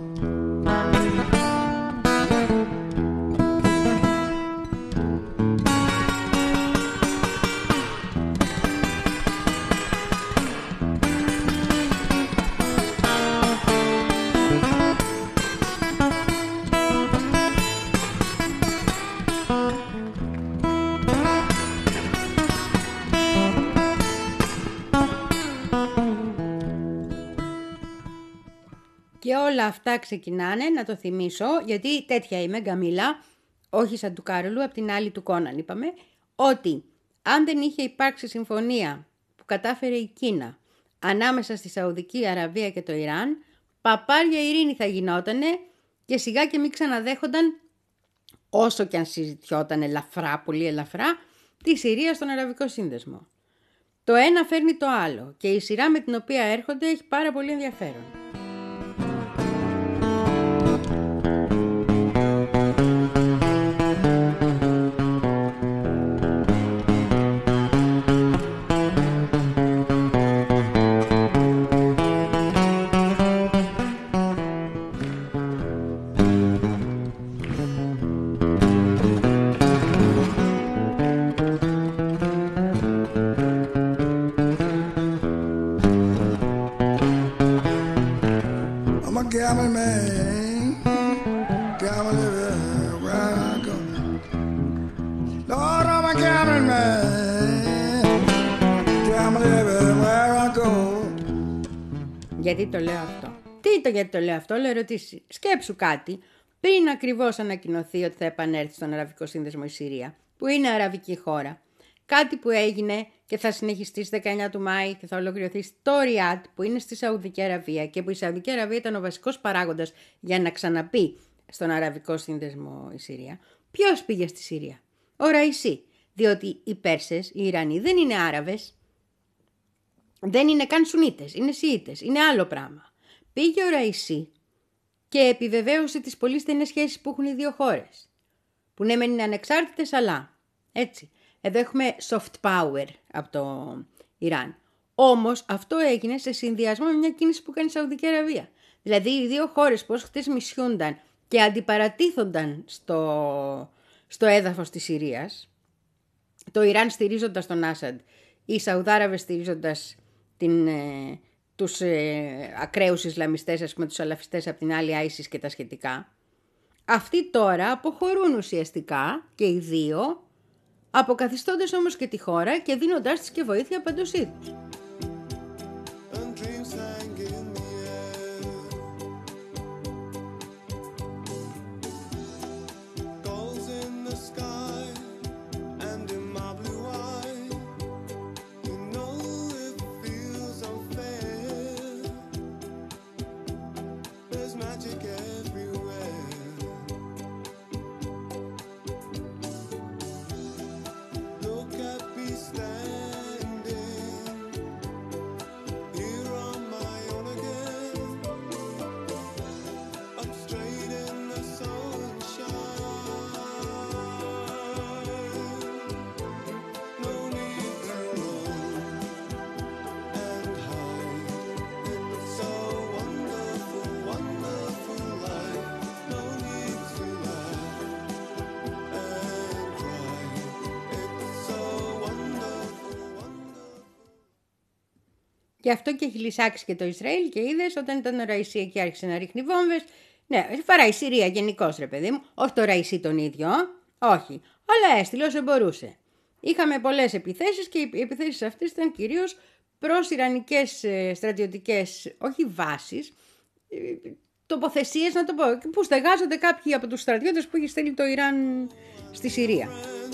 Και όλα αυτά ξεκινάνε, να το θυμίσω, γιατί τέτοια είμαι, Γκαμίλα, όχι σαν του Κάρολου, απ' την άλλη του Κόναν είπαμε, ότι αν δεν είχε υπάρξει συμφωνία που κατάφερε η Κίνα ανάμεσα στη Σαουδική Αραβία και το Ιράν, παπάρια ειρήνη θα γινότανε και σιγά και μην ξαναδέχονταν, όσο και αν συζητιόταν ελαφρά, πολύ ελαφρά, τη Συρία στον Αραβικό Σύνδεσμο. Το ένα φέρνει το άλλο και η σειρά με την οποία έρχονται έχει πάρα πολύ ενδιαφέρον. Gambling man, gambling everywhere I go. Lord, I'm a gambling man, gambling everywhere I go. Γιατί το λέω αυτό? Τι το γιατί το λέω αυτό, λέω ερωτήσει. Σκέψου κάτι. Πριν ακριβώς ανακοινωθεί ότι θα επανέλθει στον Αραβικό Σύνδεσμο η Συρία, που είναι αραβική χώρα, κάτι που έγινε και θα συνεχιστεί στις δεκαεννιά του Μάη και θα ολοκληρωθεί στο Ριάντ που είναι στη Σαουδική Αραβία και που η Σαουδική Αραβία ήταν ο βασικός παράγοντας για να ξαναπεί στον Αραβικό Σύνδεσμο η Συρία. Ποιος πήγε στη Συρία? Ο Ραϊσί. Διότι οι Πέρσες, οι Ιρανοί δεν είναι Άραβες, δεν είναι καν Σουνίτες, είναι Σιήτες, είναι άλλο πράγμα. Πήγε ο Ραϊσί και επιβεβαίωσε τις πολύ στενές σχέσεις που έχουν οι δύο χώρες. Που ναι μεν είναι ανεξάρτητες αλλά έτσι. Εδώ έχουμε soft power από το Ιράν. Όμως αυτό έγινε σε συνδυασμό με μια κίνηση που κάνει η Σαουδική Αραβία. Δηλαδή οι δύο χώρες πώς χτες μισιούνταν και αντιπαρατίθονταν στο, στο έδαφος της Συρίας, το Ιράν στηρίζοντας τον Άσαντ, οι Σαουδάραβες στηρίζοντας την, ε, τους ε, ακραίους Ισλαμιστές, ας πούμε τους Σαλαφιστές από την άλλη Άισις και τα σχετικά, αυτοί τώρα αποχωρούν ουσιαστικά και οι δύο, αποκαθιστώντας όμως και τη χώρα και δίνοντάς της και βοήθεια παντός είδους. Γι' αυτό και έχει λυσάξει και το Ισραήλ και είδες όταν ήταν ο Ραΐσι εκεί άρχισε να ρίχνει βόμβες. Ναι, βαράει η Συρία γενικώς ρε παιδί μου, όχι το Ραΐσι τον ίδιο, όχι, αλλά έστειλε όσο μπορούσε. Είχαμε πολλές επιθέσεις και οι επιθέσεις αυτές ήταν κυρίως προς ιρανικές στρατιωτικές, όχι βάσεις, τοποθεσίες να το πω, που στεγάζονται κάποιοι από τους στρατιώτες που έχει στείλει το Ιράν στη Συρία.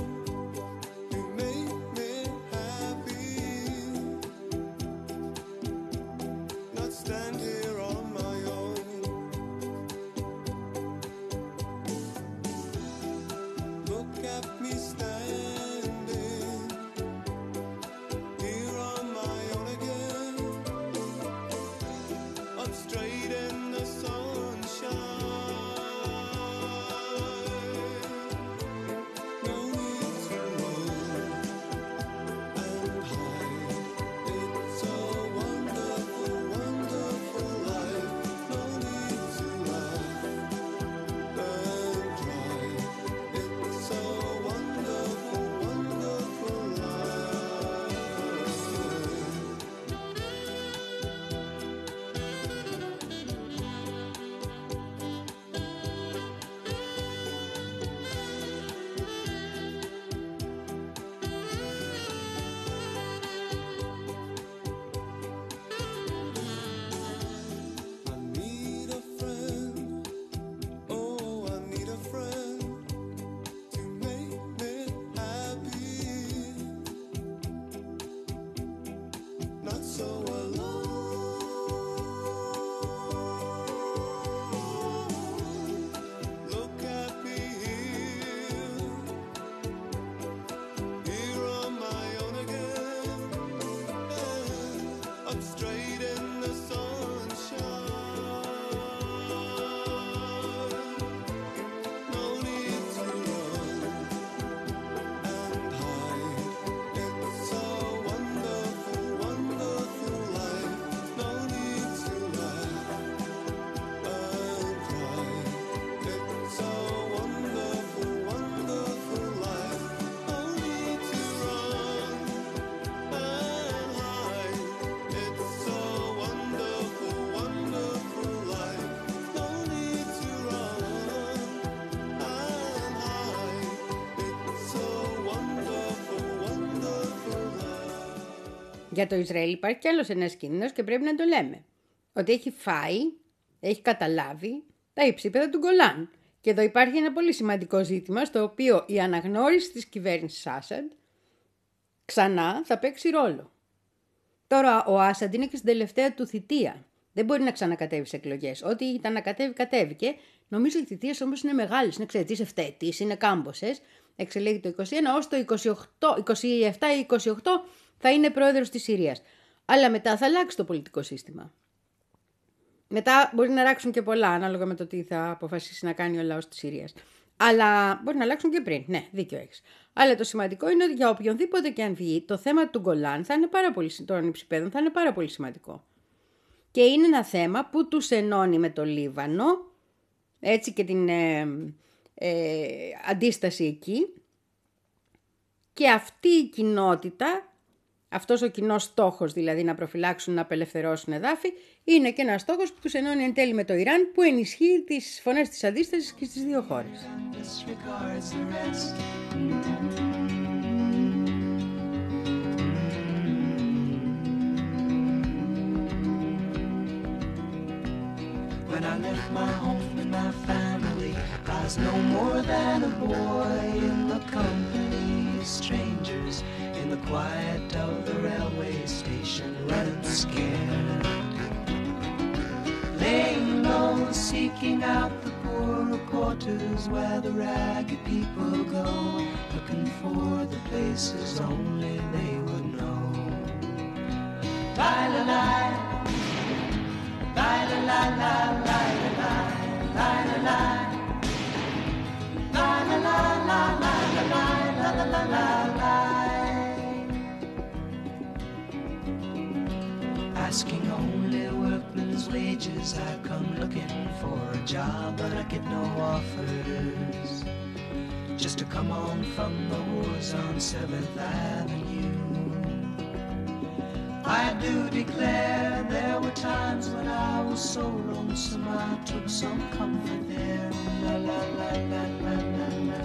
Για το Ισραήλ υπάρχει κι άλλος ένας κίνδυνος και πρέπει να το λέμε. Ότι έχει φάει, έχει καταλάβει τα υψίπεδα του Γκολάν. Και εδώ υπάρχει ένα πολύ σημαντικό ζήτημα στο οποίο η αναγνώριση της κυβέρνησης Άσαντ ξανά θα παίξει ρόλο. Τώρα ο Άσαντ είναι και στην τελευταία του θητεία. Δεν μπορεί να ξανακατέβει σε εκλογές. Ό,τι ήταν να κατέβει, κατέβηκε. Νομίζω οι θητείες όμως είναι μεγάλες. Είναι εξαιτής ευθέτης, είναι κάμποσες. Εξελέγει το είκοσι ένα, ως το είκοσι οκτώ, είκοσι επτά ή είκοσι οκτώ θα είναι πρόεδρος της Συρίας. Αλλά μετά θα αλλάξει το πολιτικό σύστημα. Μετά μπορεί να αλλάξουν και πολλά, ανάλογα με το τι θα αποφασίσει να κάνει ο λαός της Συρίας. Αλλά μπορεί να αλλάξουν και πριν. Ναι, δίκιο έχεις. Αλλά το σημαντικό είναι ότι για οποιονδήποτε και αν βγει, το θέμα του Γκολάν θα είναι πάρα πολύ, των υψηπέδων θα είναι πάρα πολύ σημαντικό. Και είναι ένα θέμα που τους ενώνει με το Λίβανο, έτσι και την ε, ε, αντίσταση εκεί. Και αυτή η κοινότητα, αυτός ο κοινός στόχος, δηλαδή να προφυλάξουν, να απελευθερώσουν εδάφη, είναι και ένας στόχος που τους ενώνει εν τέλει με το Ιράν, που ενισχύει τις φωνές της αντίστασης και στις δύο χώρες. When I left my home and my family, I was no more than a boy in the company of strangers, in the quiet of the railway station, running scared. Laying low, seeking out the poorer quarters where the ragged people go, looking for the places only they would know. La-la-la, la-la-la-la, la-la-la, la-la-la, la-la-la, la-la-la, la-la-la. Asking only workmen's wages, I come looking for a job, but I get no offers. Just to come on from the wars on seventh Avenue. I do declare there were times when I was so lonesome I took some comfort there. La la la la la la la.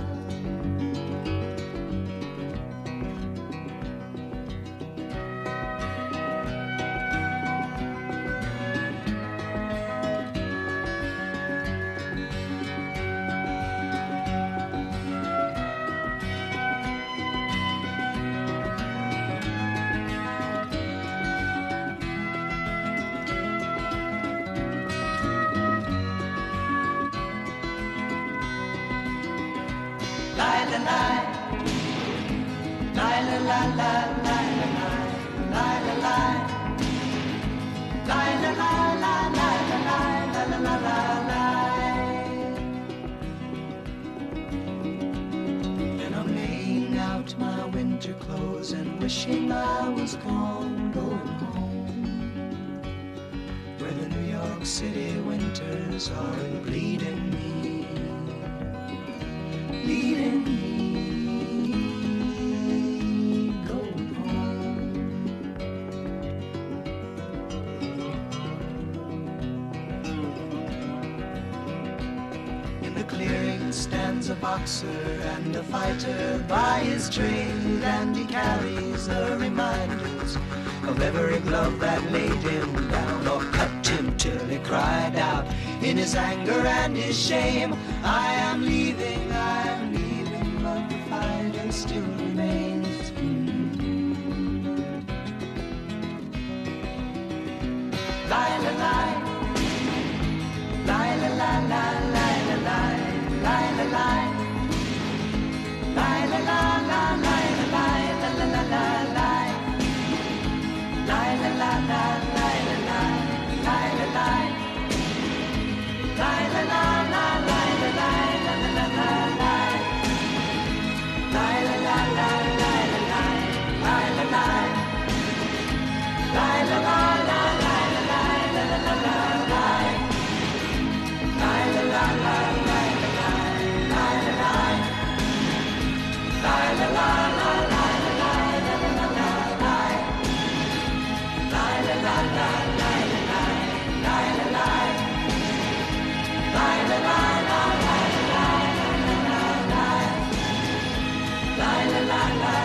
Wishing I was gone, going home, where the New York City winters are bleeding me, bleeding me, going home. In the clearing stands a boxer and a fighter by his trade, and he carries the reminders of every glove that laid him down or cut him till he cried out in his anger and his shame, I am leaving, I am leaving, but the fighter still remains. La la la, la la la la, la la la, la la la, la la la la, la la la, la la la la, la la la la, la la la, la la la, la la la la, la la la, la la la la, la la la la, la la la, la la la, la la la la, la la la, la la la la, la la la la, la la la, la la la, la la la la, la la la, la la la la, la la la la, la la la, la la la, la la la la, la la la la,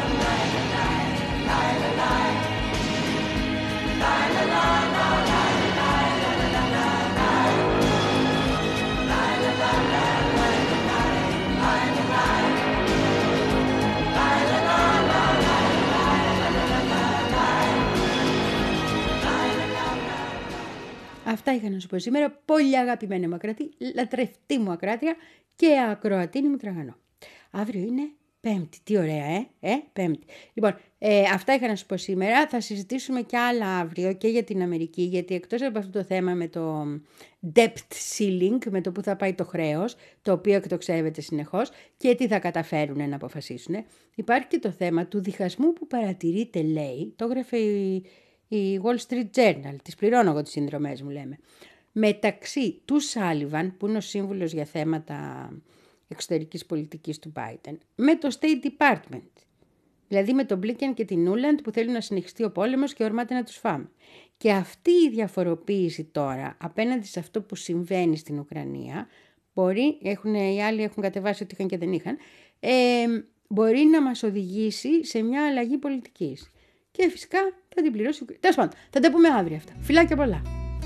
Αυτά είχα να σου πω σήμερα. Πολύ αγαπημένη μου ακράτη, λατρευτή μου ακράτρια και ακροατίνη μου τραγανό. Αύριο είναι Πέμπτη. Τι ωραία, ε, ε Πέμπτη. Λοιπόν, ε, αυτά είχα να σου πω σήμερα. Θα συζητήσουμε κι άλλα αύριο και για την Αμερική, γιατί εκτός από αυτό το θέμα με το debt ceiling, με το που θα πάει το χρέος, το οποίο εκτοξεύεται συνεχώς και τι θα καταφέρουν να αποφασίσουν, υπάρχει και το θέμα του διχασμού που παρατηρείται, λέει, το έγραφε η, η Wall Street Journal, τις πληρώνω εγώ τις συνδρομές μου, λέμε, μεταξύ του Σάλιβαν, που είναι ο σύμβουλος για θέματα εξωτερικής πολιτικής του Biden, με το State Department. Δηλαδή με τον Μπλίκεν και την Ούλαντ που θέλουν να συνεχιστεί ο πόλεμος και ορμάται να τους φάμε. Και αυτή η διαφοροποίηση τώρα απέναντι σε αυτό που συμβαίνει στην Ουκρανία, μπορεί, έχουν, οι άλλοι έχουν κατεβάσει ότι είχαν και δεν είχαν, ε, μπορεί να μας οδηγήσει σε μια αλλαγή πολιτικής. Και φυσικά θα την πληρώσει. Τέλος πάντων, θα τα πούμε αύριο αυτά. Φιλάκια πολλά.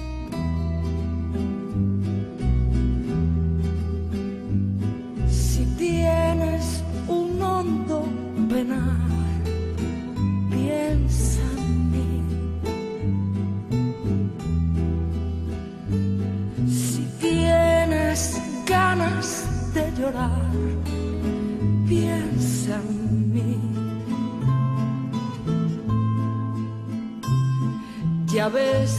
Si tienes un hondo penar, piensa en mí. Si tienes ganas de llorar, piensa en mí. Ya ves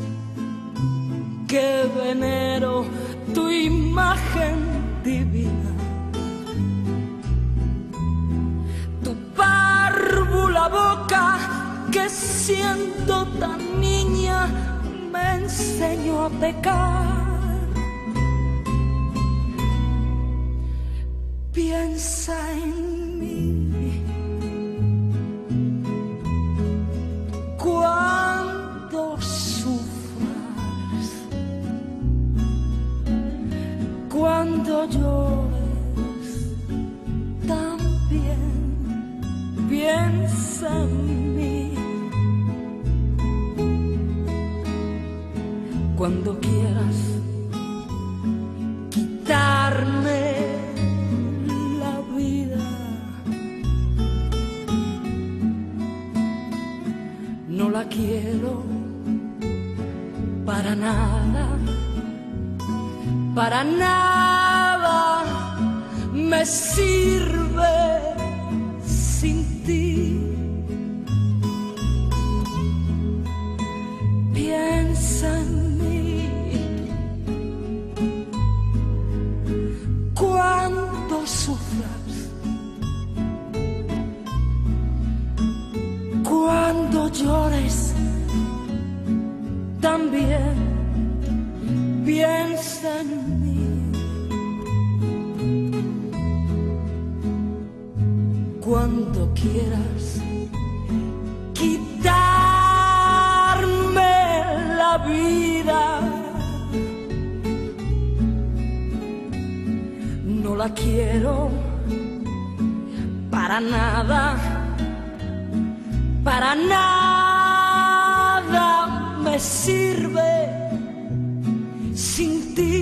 que venero tu imagen divina, tu párvula boca que siendo tan niña me enseñó a pecar. Piensa en mí cuando sufras, cuando llores, también piensa en mí. Cuando quieras quitarme la vida, no la quiero para nada, para nada me sirve sin ti. Piensa en mí cuando sufras, cuando llores, también piensa en mí. Cuando quieras quitarme la vida, no la quiero para nada, para nada me sirve sin ti.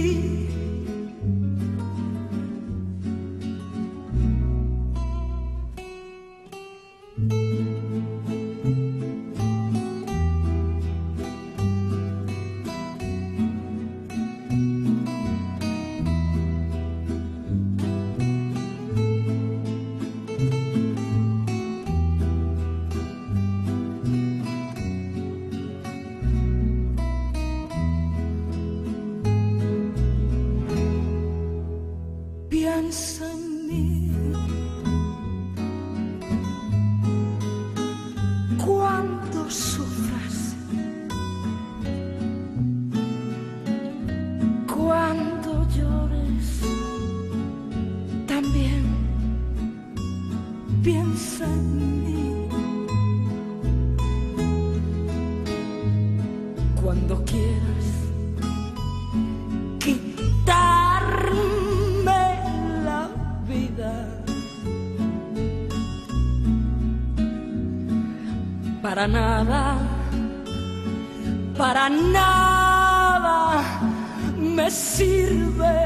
Piensa en mí cuando sufras, cuando llores, también piensa en mí. Cuando quieras quitarme la vida, para nada, para nada me sirve